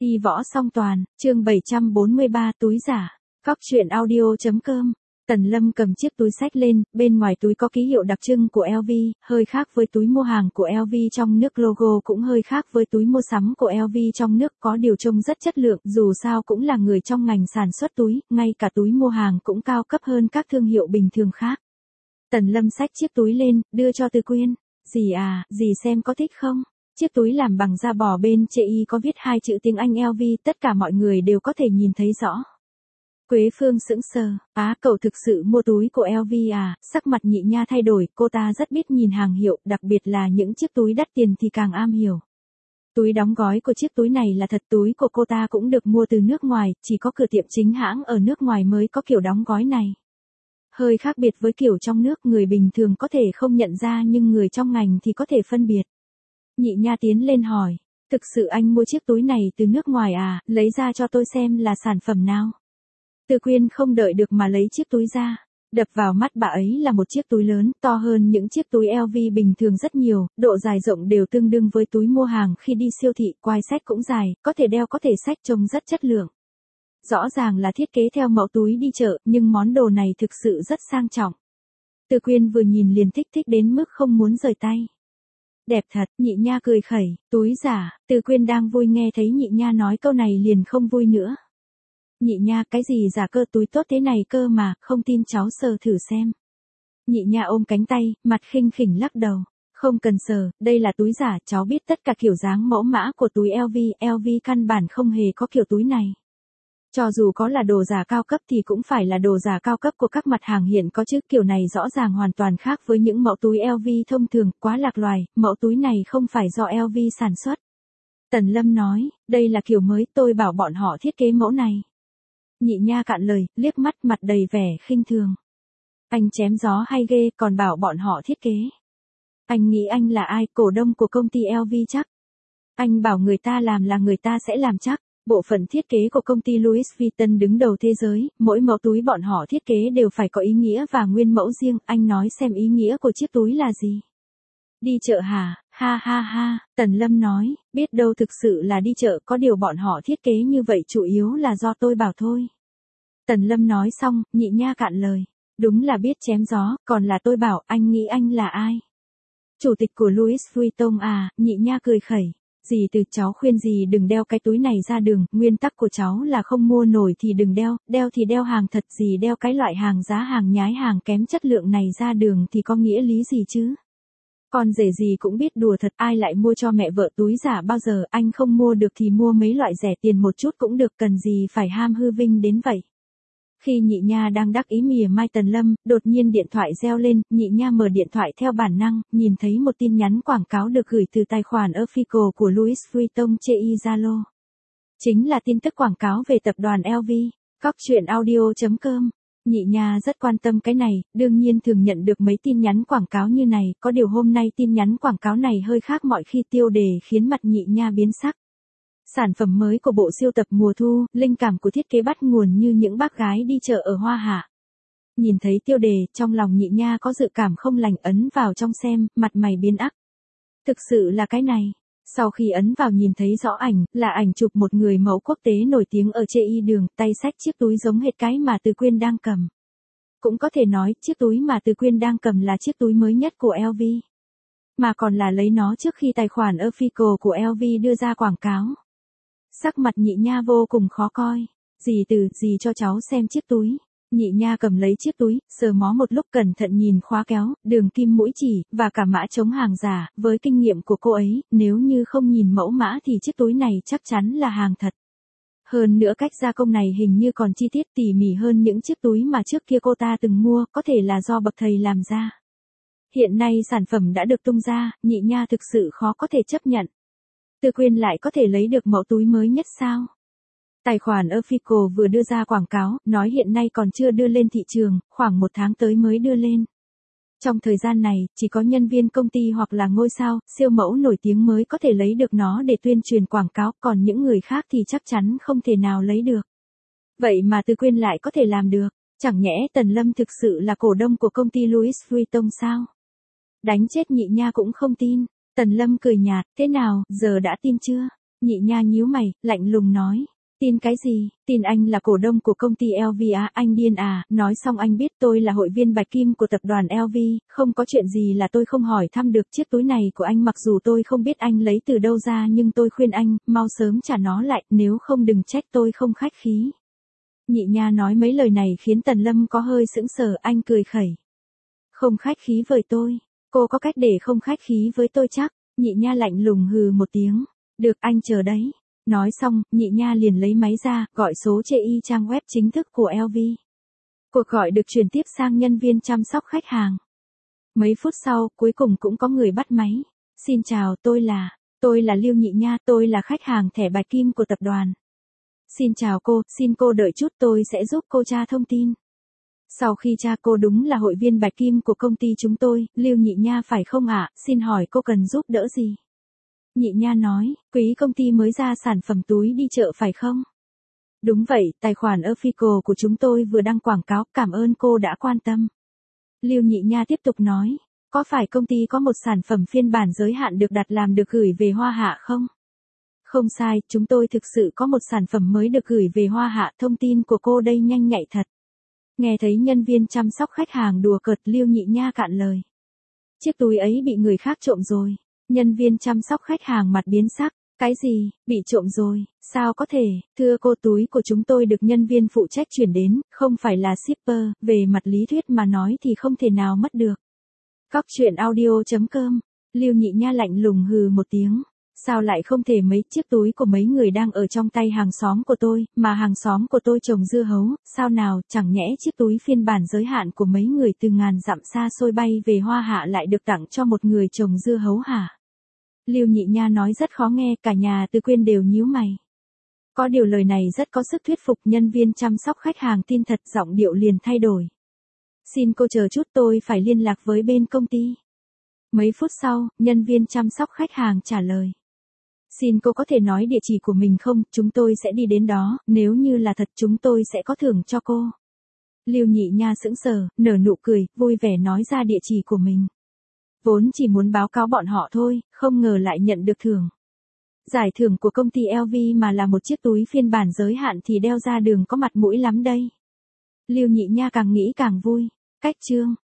Y võ song toàn, chương 743 túi giả. Cóc truyện audio.com. Tần Lâm cầm chiếc túi xách lên, bên ngoài túi có ký hiệu đặc trưng của LV, hơi khác với túi mua hàng của LV trong nước, logo cũng hơi khác với túi mua sắm của LV trong nước, có điều trông rất chất lượng, dù sao cũng là người trong ngành sản xuất túi, ngay cả túi mua hàng cũng cao cấp hơn các thương hiệu bình thường khác. Tần Lâm xách chiếc túi lên, đưa cho Từ Quyên. Dì à, dì xem có thích không? Chiếc túi làm bằng da bò bên trên y có viết 2 chữ tiếng Anh LV, tất cả mọi người đều có thể nhìn thấy rõ. Quế Phương sững sờ, cậu thực sự mua túi của LV à? Sắc mặt Nhị Nha thay đổi, cô ta rất biết nhìn hàng hiệu, đặc biệt là những chiếc túi đắt tiền thì càng am hiểu. Túi đóng gói của chiếc túi này là thật, túi của cô ta cũng được mua từ nước ngoài, chỉ có cửa tiệm chính hãng ở nước ngoài mới có kiểu đóng gói này. Hơi khác biệt với kiểu trong nước, người bình thường có thể không nhận ra nhưng người trong ngành thì có thể phân biệt. Nhị Nha tiến lên hỏi, thực sự anh mua chiếc túi này từ nước ngoài à, lấy ra cho tôi xem là sản phẩm nào. Từ Quyên không đợi được mà lấy chiếc túi ra, đập vào mắt bà ấy là một chiếc túi lớn, to hơn những chiếc túi LV bình thường rất nhiều, độ dài rộng đều tương đương với túi mua hàng khi đi siêu thị, quai xách cũng dài, có thể đeo có thể xách, trông rất chất lượng. Rõ ràng là thiết kế theo mẫu túi đi chợ, nhưng món đồ này thực sự rất sang trọng. Từ Quyên vừa nhìn liền thích đến mức không muốn rời tay. Đẹp thật, Nhị Nha cười khẩy, túi giả. Từ Quyên đang vui nghe thấy Nhị Nha nói câu này liền không vui nữa. Nhị Nha, cái gì giả cơ, túi tốt thế này cơ mà, không tin cháu sờ thử xem. Nhị Nha ôm cánh tay, mặt khinh khỉnh lắc đầu. Không cần sờ, đây là túi giả, cháu biết tất cả kiểu dáng mẫu mã của túi LV căn bản không hề có kiểu túi này. Cho dù có là đồ giả cao cấp thì cũng phải là đồ giả cao cấp của các mặt hàng hiện có chứ, kiểu này rõ ràng hoàn toàn khác với những mẫu túi LV thông thường, quá lạc loài, mẫu túi này không phải do LV sản xuất. Tần Lâm nói, đây là kiểu mới, tôi bảo bọn họ thiết kế mẫu này. Nhị Nha cạn lời, liếc mắt mặt đầy vẻ khinh thường. Anh chém gió hay ghê, còn bảo bọn họ thiết kế. Anh nghĩ anh là ai, cổ đông của công ty LV chắc. Anh bảo người ta làm là người ta sẽ làm chắc. Bộ phận thiết kế của công ty Louis Vuitton đứng đầu thế giới, mỗi mẫu túi bọn họ thiết kế đều phải có ý nghĩa và nguyên mẫu riêng, anh nói xem ý nghĩa của chiếc túi là gì. Đi chợ hả, ha ha ha, Tần Lâm nói, biết đâu thực sự là đi chợ, có điều bọn họ thiết kế như vậy chủ yếu là do tôi bảo thôi. Tần Lâm nói xong, Nhị Nha cạn lời, đúng là biết chém gió, còn là tôi bảo, anh nghĩ anh là ai? Chủ tịch của Louis Vuitton à? Nhị Nha cười khẩy. Dì từ cháu khuyên dì đừng đeo cái túi này ra đường, nguyên tắc của cháu là không mua nổi thì đừng đeo, đeo thì đeo hàng thật, dì đeo cái loại hàng giá hàng nhái hàng kém chất lượng này ra đường thì có nghĩa lý gì chứ? Con rể dì cũng biết đùa thật, ai lại mua cho mẹ vợ túi giả bao giờ, anh không mua được thì mua mấy loại rẻ tiền một chút cũng được, cần gì phải ham hư vinh đến vậy. Khi Nhị Nha đang đắc ý mỉa mai Tần Lâm, đột nhiên điện thoại reo lên, Nhị Nha mở điện thoại theo bản năng, nhìn thấy một tin nhắn quảng cáo được gửi từ tài khoản official của Louis Vuitton trên Zalo. Chính là tin tức quảng cáo về tập đoàn LV. Cóc truyện audio.com. Nhị Nha rất quan tâm cái này, đương nhiên thường nhận được mấy tin nhắn quảng cáo như này, có điều hôm nay tin nhắn quảng cáo này hơi khác mọi khi, tiêu đề khiến mặt Nhị Nha biến sắc. Sản phẩm mới của bộ siêu tập mùa thu, linh cảm của thiết kế bắt nguồn như những bác gái đi chợ ở Hoa Hạ. Nhìn thấy tiêu đề, trong lòng Nhị Nha có dự cảm không lành, ấn vào trong xem, mặt mày biến ắc. Thực sự là cái này. Sau khi ấn vào nhìn thấy rõ ảnh, là ảnh chụp một người mẫu quốc tế nổi tiếng ở trên y đường, tay xách chiếc túi giống hệt cái mà Từ Quyên đang cầm. Cũng có thể nói, chiếc túi mà Từ Quyên đang cầm là chiếc túi mới nhất của LV. Mà còn là lấy nó trước khi tài khoản official của LV đưa ra quảng cáo. Sắc mặt Nhị Nha vô cùng khó coi. Dì cho cháu xem chiếc túi. Nhị Nha cầm lấy chiếc túi, sờ mó một lúc, cẩn thận nhìn khóa kéo, đường kim mũi chỉ, và cả mã chống hàng giả. Với kinh nghiệm của cô ấy, nếu như không nhìn mẫu mã thì chiếc túi này chắc chắn là hàng thật. Hơn nữa cách gia công này hình như còn chi tiết tỉ mỉ hơn những chiếc túi mà trước kia cô ta từng mua, có thể là do bậc thầy làm ra. Hiện nay sản phẩm đã được tung ra, Nhị Nha thực sự khó có thể chấp nhận. Từ Quyên lại có thể lấy được mẫu túi mới nhất sao? Tài khoản official vừa đưa ra quảng cáo, nói hiện nay còn chưa đưa lên thị trường, khoảng 1 tháng tới mới đưa lên. Trong thời gian này, chỉ có nhân viên công ty hoặc là ngôi sao, siêu mẫu nổi tiếng mới có thể lấy được nó để tuyên truyền quảng cáo, còn những người khác thì chắc chắn không thể nào lấy được. Vậy mà Từ Quyên lại có thể làm được, chẳng nhẽ Tần Lâm thực sự là cổ đông của công ty Louis Vuitton sao? Đánh chết Nhị Nha cũng không tin. Tần Lâm cười nhạt, thế nào, giờ đã tin chưa? Nhị Nha nhíu mày, lạnh lùng nói. Tin cái gì? Tin anh là cổ đông của công ty LV à? Anh điên à? Nói xong anh biết tôi là hội viên bạch kim của tập đoàn LV, không có chuyện gì là tôi không hỏi thăm được. Chiếc túi này của anh mặc dù tôi không biết anh lấy từ đâu ra nhưng tôi khuyên anh, mau sớm trả nó lại, nếu không đừng trách tôi không khách khí. Nhị Nha nói mấy lời này khiến Tần Lâm có hơi sững sờ, anh cười khẩy. Không khách khí với tôi, cô có cách để không khách khí với tôi chắc? Nhị Nha lạnh lùng hừ một tiếng. Được, anh chờ đấy. Nói xong, Nhị Nha liền lấy máy ra, gọi số chê y trang web chính thức của LV. Cuộc gọi được truyền tiếp sang nhân viên chăm sóc khách hàng. Mấy phút sau, cuối cùng cũng có người bắt máy. Xin chào, tôi là Lưu Nhị Nha, tôi là khách hàng thẻ bạch kim của tập đoàn. Xin chào cô, xin cô đợi chút, tôi sẽ giúp cô tra thông tin. Sau khi tra cô đúng là hội viên bạch kim của công ty chúng tôi, Lưu Nhị Nha phải không ạ? Xin hỏi cô cần giúp đỡ gì? Nhị Nha nói, quý công ty mới ra sản phẩm túi đi chợ phải không? Đúng vậy, tài khoản official của chúng tôi vừa đăng quảng cáo, cảm ơn cô đã quan tâm. Lưu Nhị Nha tiếp tục nói, có phải công ty có một sản phẩm phiên bản giới hạn được đặt làm được gửi về Hoa Hạ không? Không sai, chúng tôi thực sự có một sản phẩm mới được gửi về Hoa Hạ, thông tin của cô đây nhanh nhạy thật. Nghe thấy nhân viên chăm sóc khách hàng đùa cợt, Lưu Nhị Nha cạn lời. Chiếc túi ấy bị người khác trộm rồi. Nhân viên chăm sóc khách hàng mặt biến sắc. Cái gì, bị trộm rồi, sao có thể? Thưa cô, túi của chúng tôi được nhân viên phụ trách chuyển đến, không phải là shipper, về mặt lý thuyết mà nói thì không thể nào mất được. Cóc truyện audio.com. Lưu Nhị Nha lạnh lùng hừ một tiếng. Sao lại không thể? Mấy chiếc túi của mấy người đang ở trong tay hàng xóm của tôi, mà hàng xóm của tôi trồng dưa hấu, sao nào, chẳng nhẽ chiếc túi phiên bản giới hạn của mấy người từ ngàn dặm xa xôi bay về Hoa Hạ lại được tặng cho một người trồng dưa hấu hả? Lưu Nhị Nha nói rất khó nghe, cả nhà Từ Quyên đều nhíu mày. Có điều lời này rất có sức thuyết phục, nhân viên chăm sóc khách hàng tin thật, giọng điệu liền thay đổi. Xin cô chờ chút, tôi phải liên lạc với bên công ty. Mấy phút sau, nhân viên chăm sóc khách hàng trả lời. Xin cô có thể nói địa chỉ của mình không, chúng tôi sẽ đi đến đó, nếu như là thật chúng tôi sẽ có thưởng cho cô. Lưu Nhị Nha sững sờ, nở nụ cười, vui vẻ nói ra địa chỉ của mình. Vốn chỉ muốn báo cáo bọn họ thôi, không ngờ lại nhận được thưởng. Giải thưởng của công ty LV mà là một chiếc túi phiên bản giới hạn thì đeo ra đường có mặt mũi lắm đây. Lưu Nhị Nha càng nghĩ càng vui. Cách chương